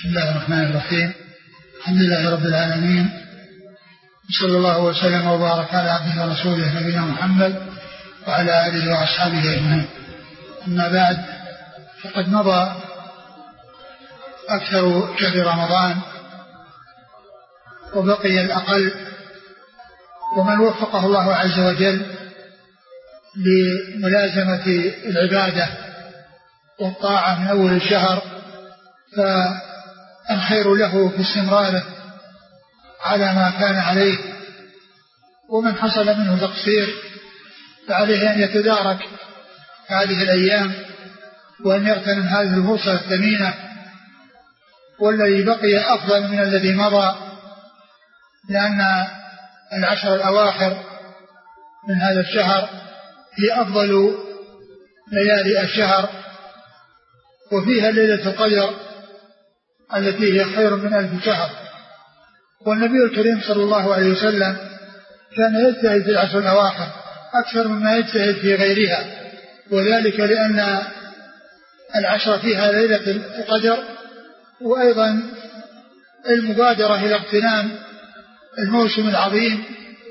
بسم الله الرحمن الرحيم. الحمد لله رب العالمين، صلى الله وسلم وبارك على عبده ورسوله نبينا محمد وعلى آله وأصحابه أجمعين. أما بعد، فقد مضى أكثر شهر رمضان وبقي الأقل، ومن وفقه الله عز وجل لملازمة العبادة والطاعة من أول الشهر فالخير له في استمراره على ما كان عليه، ومن حصل منه تقصير فعليه أن يتدارك هذه الأيام وأن يغتنم هذه الفرصة الثمينة، والذي بقي أفضل من الذي مضى، لأن العشر الأواخر من هذا الشهر هي أفضل ليالي الشهر، وفيها ليلة القدر التي هي خير من 1000 شهر. والنبي الكريم صلى الله عليه وسلم كان يجتهد في العشر الأواخر أكثر مما يجتهد في غيرها، وذلك لأن العشر فيها ليلة القدر، وأيضا المبادرة إلى اغتنام الموسم العظيم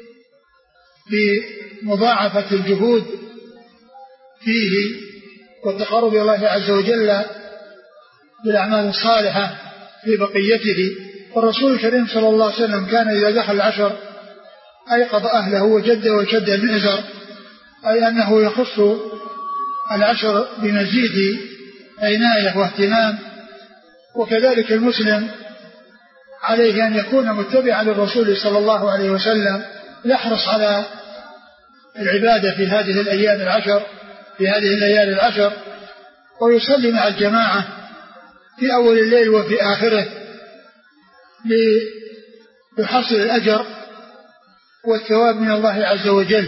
بمضاعفة الجهود فيه والتقرب إلى الله عز وجل بالأعمال الصالحة في بقيته. والرسول الكريم صلى الله عليه وسلم كان إذا دخل العشر أيقظ أهله وجد وشد المئزر، أي أنه يخص العشر بمزيد عناية واهتمام. وكذلك المسلم عليه أن يكون متبعا للرسول صلى الله عليه وسلم، يحرص على العبادة في هذه الأيام العشر، في هذه الليالي العشر، ويصلي مع الجماعة في أول الليل وفي آخره ليحصل الأجر والثواب من الله عز وجل،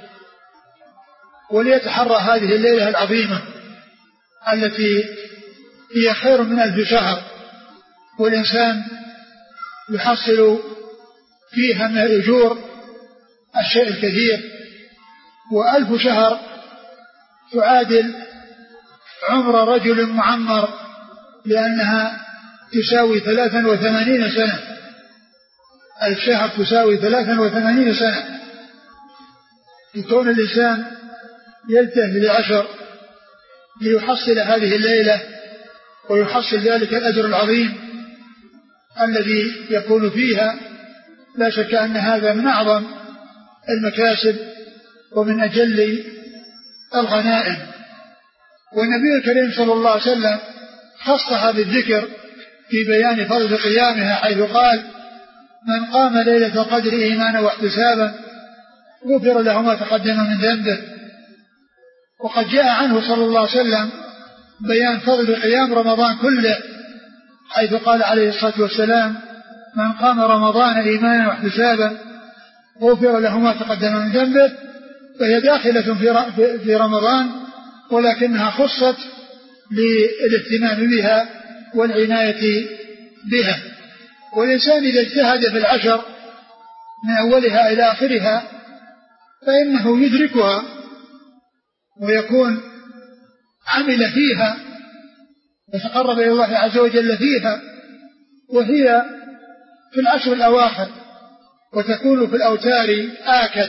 وليتحرى هذه الليلة العظيمة التي هي خير من 1000 شهر، والإنسان يحصل فيها من الأجور الشيء الكثير. و1000 شهر تعادل عمر رجل معمر، لأنها تساوي 83 سنة. 1000 شهر تساوي 83 سنة. يكون الإنسان يلتهي للعشر ليحصل هذه الليلة ويحصل ذلك الأجر العظيم الذي يكون فيها. لا شك أن هذا من أعظم المكاسب ومن أجل الغنائم. والنبي الكريم صلى الله عليه وسلم خصها بالذكر في بيان فضل قيامها، حيث قال: من قام ليلة القدر إيمانا واحتسابا غفر له ما تقدم من ذنبه. وقد جاء عنه صلى الله عليه وسلم بيان فضل قيام رمضان كله، حيث قال عليه الصلاة والسلام: من قام رمضان إيمانا واحتسابا غفر له ما تقدم من ذنبه. فهي داخلة في رمضان، ولكنها خصت للاهتمام بها والعناية بها. والإنسان إذا اجتهد في العشر من أولها إلى آخرها فإنه يدركها ويكون عمل فيها وتقرب إلى الله عز وجل فيها. وهي في العشر الأواخر، وتكون في الأوتار آكد،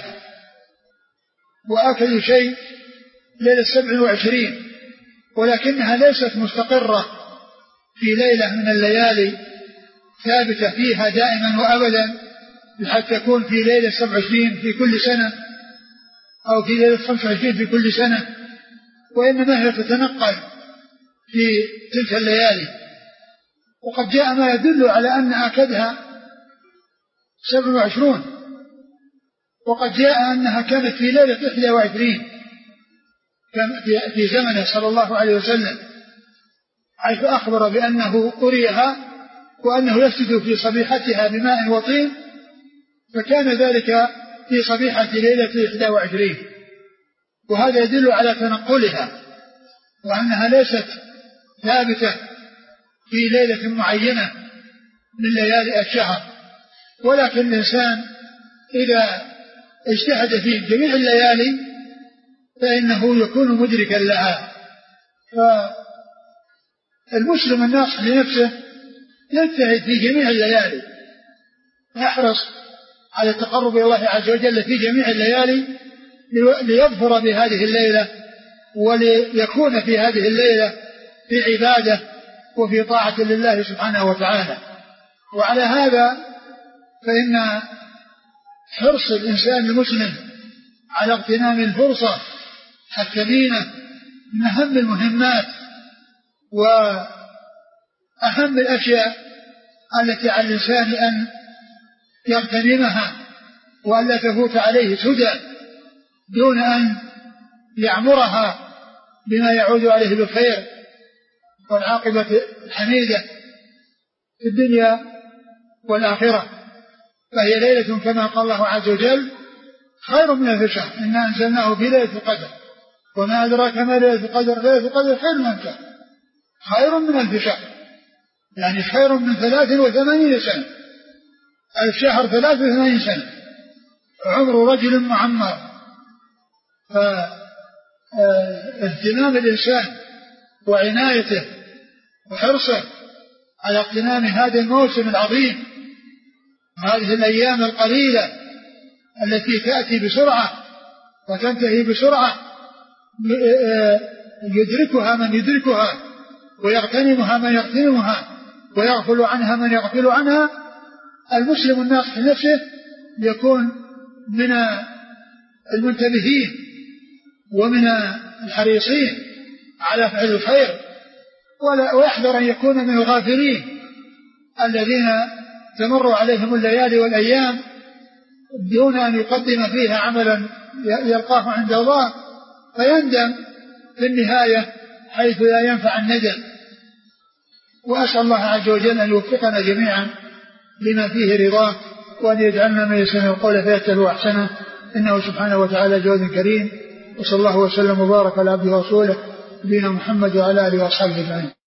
وآكد شيء ليلة 27، ولكنها ليست مستقرة في ليلة من الليالي ثابتة فيها دائما وأبدا، بحيث تكون في ليلة 27 في كل سنة أو في ليلة 25 في كل سنة، وإنما هي تتنقل في تلك الليالي. وقد جاء ما يدل على أن آكدها 27، وقد جاء أنها كانت في ليلة 21 في زمنه صلى الله عليه وسلم، حيث أخبر بأنه قرئها وأنه يسجد في صبيحتها بماء وطين، فكان ذلك في صبيحة ليلة 21. وهذا يدل على تنقلها وأنها ليست ثابتة في ليلة معينة من ليالي الشهر، ولكن الإنسان إذا اجتهد في جميع الليالي فإنه يكون مدركا لها. فالمسلم الناصح لنفسه يجتهد في جميع الليالي، يحرص على التقرب إلى الله عز وجل في جميع الليالي ليظفر بهذه الليلة وليكون في هذه الليلة في عبادة وفي طاعة لله سبحانه وتعالى. وعلى هذا فإن حرص الإنسان المسلم على اغتنام الفرصة الثمينة من أهم المهمات وأهم الأشياء التي على الإنسان أن يغتنمها وألا تفوت عليه سدى دون أن يعمرها بما يعود عليه بالخير والعاقبة الحميدة في الدنيا والآخرة. فهي ليلة كما قال الله عز وجل خير من ألف شهر إنا أنزلناه في ليلة القدر وما أدراك ما ليلة القدر ليلة القدر خير من ألف شهر، خير من ألف شهر يعني خير من 83 سنة. الشهر 83 سنة عمر رجل معمر. فاهتمام الإنسان وعنايته وحرصه على اغتنام هذا الموسم العظيم، هذه الأيام القليلة التي تأتي بسرعة وتنتهي بسرعة، يدركها من يدركها ويغتنمها من يغتنمها ويغفل عنها من يغفل عنها. المسلم الناصح لنفسه يكون من المنتبهين ومن الحريصين على فعل الخير، ويحذر أن يكون من الغافلين الذين تمر عليهم الليالي والأيام دون أن يقدم فيها عملا يلقاه عند الله فيندم في النهاية حيث لا ينفع الندم. وأسأل الله عز وجل أن يوفقنا جميعا لما فيه رضاه وأن يجعلنا من يستمع القول فيتبع أحسنه إنه سبحانه وتعالى جواد كريم. وصلى الله وسلم وبارك على عبده ورسوله نبينا محمد وعلى آله وأصحابه أجمعين.